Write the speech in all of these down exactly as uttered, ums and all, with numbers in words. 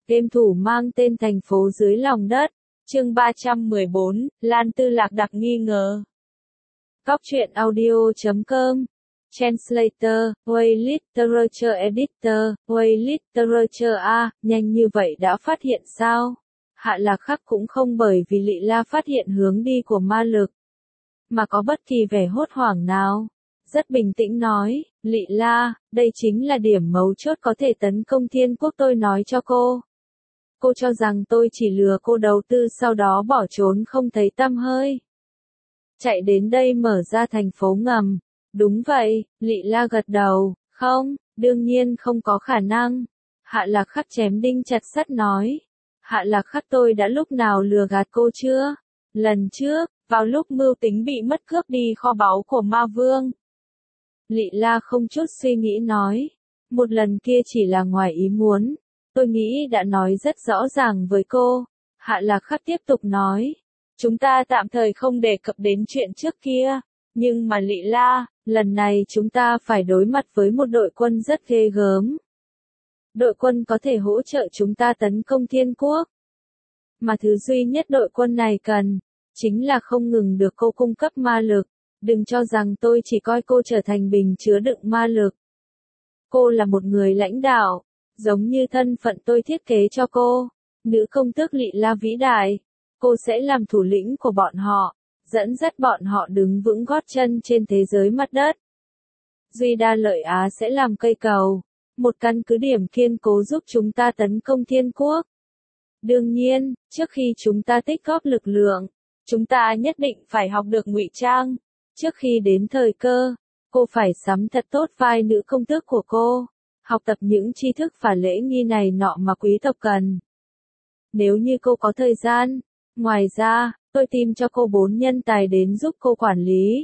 Game thủ mang tên thành phố dưới lòng đất. Chương ba trăm mười bốn, Lan Tư lạc đặt nghi ngờ. Góc truyện audio chấm com. Translator, Way Literature Editor, Way Literature A, nhanh như vậy đã phát hiện sao? Hạ Lạc Khắc cũng không bởi vì Lị La phát hiện hướng đi của ma lực, mà có bất kỳ vẻ hốt hoảng nào. Rất bình tĩnh nói, Lị La, đây chính là điểm mấu chốt có thể tấn công thiên quốc tôi nói cho cô. Cô cho rằng tôi chỉ lừa cô đầu tư sau đó bỏ trốn không thấy tăm hơi. Chạy đến đây mở ra thành phố ngầm. Đúng vậy, Lị La gật đầu, không, đương nhiên không có khả năng. Hạ Lạc Khắc chém đinh chặt sắt nói. Hạ Lạc Khắc tôi đã lúc nào lừa gạt cô chưa? Lần trước, vào lúc mưu tính bị mất cướp đi kho báu của ma vương. Lị La không chút suy nghĩ nói. Một lần kia chỉ là ngoài ý muốn. Tôi nghĩ đã nói rất rõ ràng với cô. Hạ Lạc Khắc tiếp tục nói. Chúng ta tạm thời không đề cập đến chuyện trước kia. Nhưng mà Lị La, lần này chúng ta phải đối mặt với một đội quân rất ghê gớm. Đội quân có thể hỗ trợ chúng ta tấn công thiên quốc. Mà thứ duy nhất đội quân này cần, chính là không ngừng được cô cung cấp ma lực. Đừng cho rằng tôi chỉ coi cô trở thành bình chứa đựng ma lực. Cô là một người lãnh đạo, giống như thân phận tôi thiết kế cho cô. Nữ công tước Lị La vĩ đại. Cô sẽ làm thủ lĩnh của bọn họ, dẫn dắt bọn họ đứng vững gót chân trên thế giới mặt đất. Duy Đa Lợi Á sẽ làm cây cầu, một căn cứ điểm kiên cố giúp chúng ta tấn công thiên quốc. Đương nhiên, trước khi chúng ta tích góp lực lượng, chúng ta nhất định phải học được ngụy trang. Trước khi đến thời cơ, cô phải sắm thật tốt vai nữ công tước của cô, học tập những tri thức và lễ nghi này nọ mà quý tộc cần. Nếu như cô có thời gian, ngoài ra, tôi tìm cho cô bốn nhân tài đến giúp cô quản lý.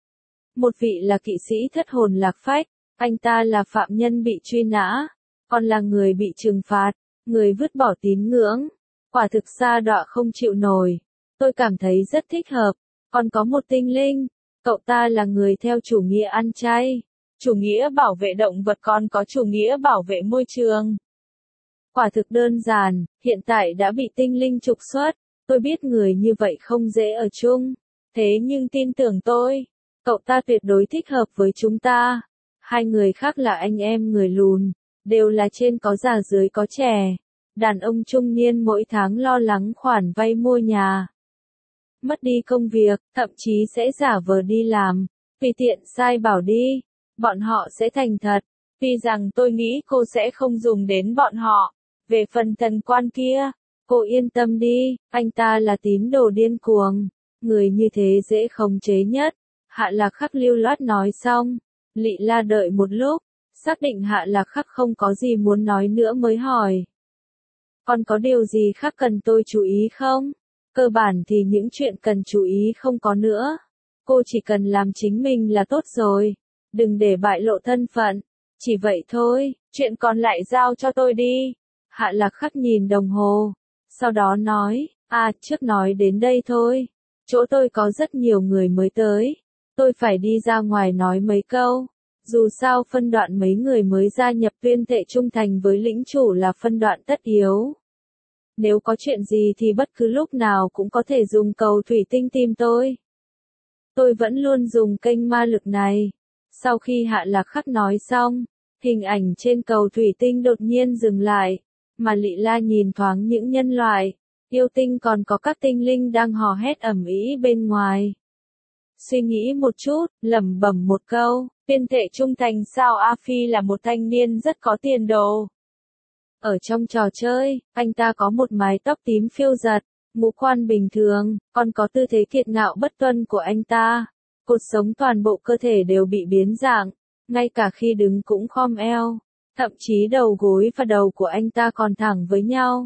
Một vị là kỵ sĩ thất hồn lạc phách, anh ta là phạm nhân bị truy nã, còn là người bị trừng phạt, người vứt bỏ tín ngưỡng. Quả thực sa đọa không chịu nổi. Tôi cảm thấy rất thích hợp. Còn có một tinh linh, cậu ta là người theo chủ nghĩa ăn chay, chủ nghĩa bảo vệ động vật còn có chủ nghĩa bảo vệ môi trường. Quả thực đơn giản, hiện tại đã bị tinh linh trục xuất. Tôi biết người như vậy không dễ ở chung. Thế nhưng tin tưởng tôi, cậu ta tuyệt đối thích hợp với chúng ta. Hai người khác là anh em người lùn, đều là trên có già dưới có trẻ. Đàn ông trung niên mỗi tháng lo lắng khoản vay mua nhà. Mất đi công việc, thậm chí sẽ giả vờ đi làm. Vì tiện sai bảo đi, bọn họ sẽ thành thật. Vì rằng tôi nghĩ cô sẽ không dùng đến bọn họ. Về phần thần quan kia, cô yên tâm đi, anh ta là tín đồ điên cuồng. Người như thế dễ khống chế nhất. Hạ Lạc Khắc lưu loát nói xong. Lị La đợi một lúc, xác định Hạ Lạc Khắc không có gì muốn nói nữa mới hỏi. Còn có điều gì khác cần tôi chú ý không? Cơ bản thì những chuyện cần chú ý không có nữa. Cô chỉ cần làm chính mình là tốt rồi. Đừng để bại lộ thân phận. Chỉ vậy thôi, chuyện còn lại giao cho tôi đi. Hạ Lạc Khắc nhìn đồng hồ. Sau đó nói, à, trước nói đến đây thôi. Chỗ tôi có rất nhiều người mới tới. Tôi phải đi ra ngoài nói mấy câu. Dù sao phân đoạn mấy người mới gia nhập tuyên thệ trung thành với lĩnh chủ là phân đoạn tất yếu. Nếu có chuyện gì thì bất cứ lúc nào cũng có thể dùng cầu thủy tinh tìm tôi. Tôi vẫn luôn dùng kênh ma lực này. Sau khi Hạ Lạc Khắc nói xong, hình ảnh trên cầu thủy tinh đột nhiên dừng lại. Mà Lị La nhìn thoáng những nhân loại, yêu tinh còn có các tinh linh đang hò hét ầm ĩ bên ngoài. Suy nghĩ một chút, lẩm bẩm một câu, tuyên thệ trung thành sao A Phi là một thanh niên rất có tiền đồ. Ở trong trò chơi, anh ta có một mái tóc tím phiêu giật, ngũ quan bình thường, còn có tư thế kiệt ngạo bất tuân của anh ta. Cột sống toàn bộ cơ thể đều bị biến dạng, ngay cả khi đứng cũng khom eo. Thậm chí đầu gối và đầu của anh ta còn thẳng với nhau.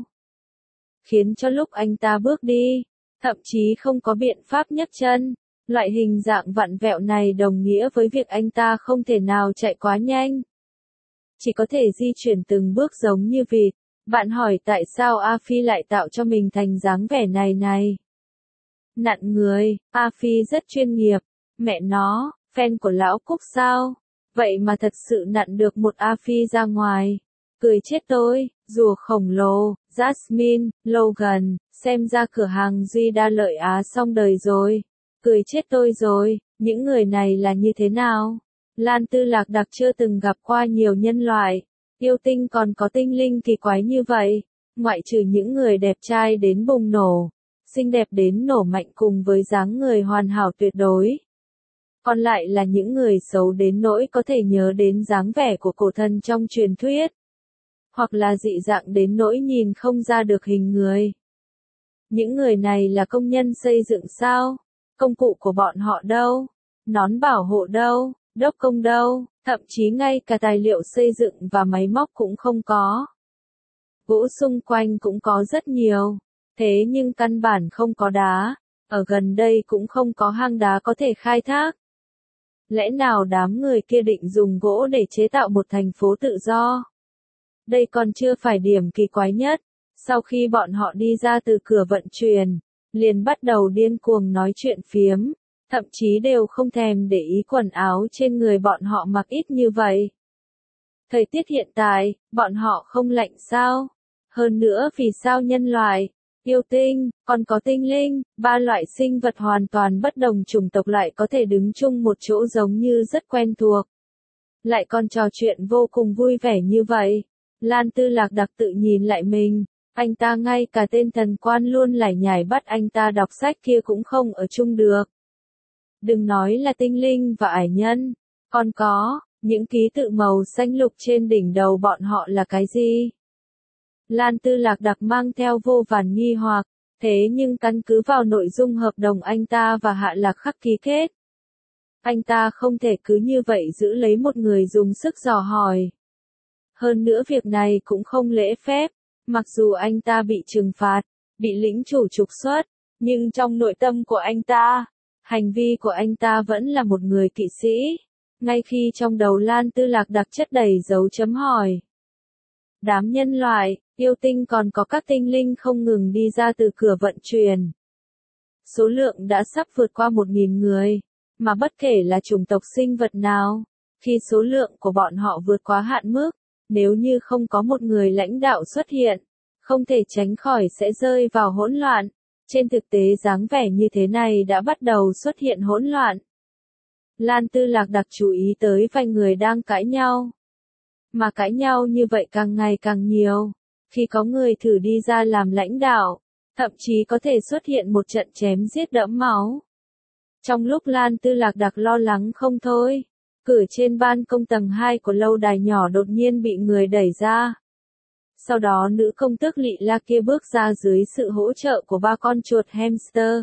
Khiến cho lúc anh ta bước đi, thậm chí không có biện pháp nhấc chân. Loại hình dạng vặn vẹo này đồng nghĩa với việc anh ta không thể nào chạy quá nhanh. Chỉ có thể di chuyển từng bước giống như vịt. Bạn hỏi tại sao A Phi lại tạo cho mình thành dáng vẻ này này? Nặn người, A Phi rất chuyên nghiệp. Mẹ nó, fan của lão Cúc sao? Vậy mà thật sự nặn được một A Phi ra ngoài. Cười chết tôi, rùa khổng lồ, Jasmine, Logan, xem ra cửa hàng Duy Đa Lợi Á xong đời rồi. Cười chết tôi rồi, những người này là như thế nào? Lan Tư Lạc Đặc chưa từng gặp qua nhiều nhân loại. Yêu tinh còn có tinh linh kỳ quái như vậy. Ngoại trừ những người đẹp trai đến bùng nổ, xinh đẹp đến nổ mạnh cùng với dáng người hoàn hảo tuyệt đối. Còn lại là những người xấu đến nỗi có thể nhớ đến dáng vẻ của cổ thần trong truyền thuyết. Hoặc là dị dạng đến nỗi nhìn không ra được hình người. Những người này là công nhân xây dựng sao? Công cụ của bọn họ đâu? Nón bảo hộ đâu? Đốc công đâu? Thậm chí ngay cả tài liệu xây dựng và máy móc cũng không có. Gỗ xung quanh cũng có rất nhiều. Thế nhưng căn bản không có đá. Ở gần đây cũng không có hang đá có thể khai thác. Lẽ nào đám người kia định dùng gỗ để chế tạo một thành phố tự do? Đây còn chưa phải điểm kỳ quái nhất. Sau khi bọn họ đi ra từ cửa vận chuyển, liền bắt đầu điên cuồng nói chuyện phiếm, thậm chí đều không thèm để ý quần áo trên người bọn họ mặc ít như vậy. Thời tiết hiện tại, bọn họ không lạnh sao? Hơn nữa vì sao nhân loại, yêu tinh, còn có tinh linh, ba loại sinh vật hoàn toàn bất đồng chủng tộc lại có thể đứng chung một chỗ giống như rất quen thuộc. Lại còn trò chuyện vô cùng vui vẻ như vậy. Lan Tư Lạc Đặc tự nhìn lại mình, anh ta ngay cả tên thần quan luôn lải nhải bắt anh ta đọc sách kia cũng không ở chung được. Đừng nói là tinh linh và ải nhân, còn có, những ký tự màu xanh lục trên đỉnh đầu bọn họ là cái gì? Lan Tư Lạc Đặc mang theo vô vàn nghi hoặc, thế nhưng căn cứ vào nội dung hợp đồng anh ta và Hạ Lạc Khắc ký kết. Anh ta không thể cứ như vậy giữ lấy một người dùng sức dò hỏi. Hơn nữa việc này cũng không lễ phép, mặc dù anh ta bị trừng phạt, bị lĩnh chủ trục xuất, nhưng trong nội tâm của anh ta, hành vi của anh ta vẫn là một người kỵ sĩ, ngay khi trong đầu Lan Tư Lạc Đặc chất đầy dấu chấm hỏi. Đám nhân loại, yêu tinh còn có các tinh linh không ngừng đi ra từ cửa vận chuyển. Số lượng đã sắp vượt qua một nghìn người, mà bất kể là chủng tộc sinh vật nào, khi số lượng của bọn họ vượt quá hạn mức, nếu như không có một người lãnh đạo xuất hiện, không thể tránh khỏi sẽ rơi vào hỗn loạn. Trên thực tế dáng vẻ như thế này đã bắt đầu xuất hiện hỗn loạn. Lan Tư Lạc Đặc chú ý tới vài người đang cãi nhau. Mà cãi nhau như vậy càng ngày càng nhiều. Khi có người thử đi ra làm lãnh đạo, thậm chí có thể xuất hiện một trận chém giết đẫm máu. Trong lúc Lan Tư Lạc Đặc lo lắng không thôi, cửa trên ban công tầng hai của lâu đài nhỏ đột nhiên bị người đẩy ra. Sau đó nữ công tước Lị La kia bước ra dưới sự hỗ trợ của ba con chuột hamster.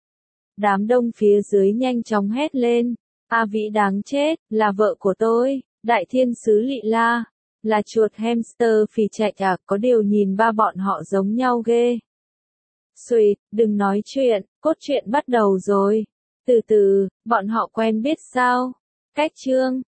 Đám đông phía dưới nhanh chóng hét lên, A Vĩ đáng chết, là vợ của tôi, Đại Thiên Sứ Lị La, là chuột hamster phì chạy à, có điều nhìn ba bọn họ giống nhau ghê. Xuyệt, đừng nói chuyện, cốt truyện bắt đầu rồi. Từ từ, bọn họ quen biết sao? Cách chương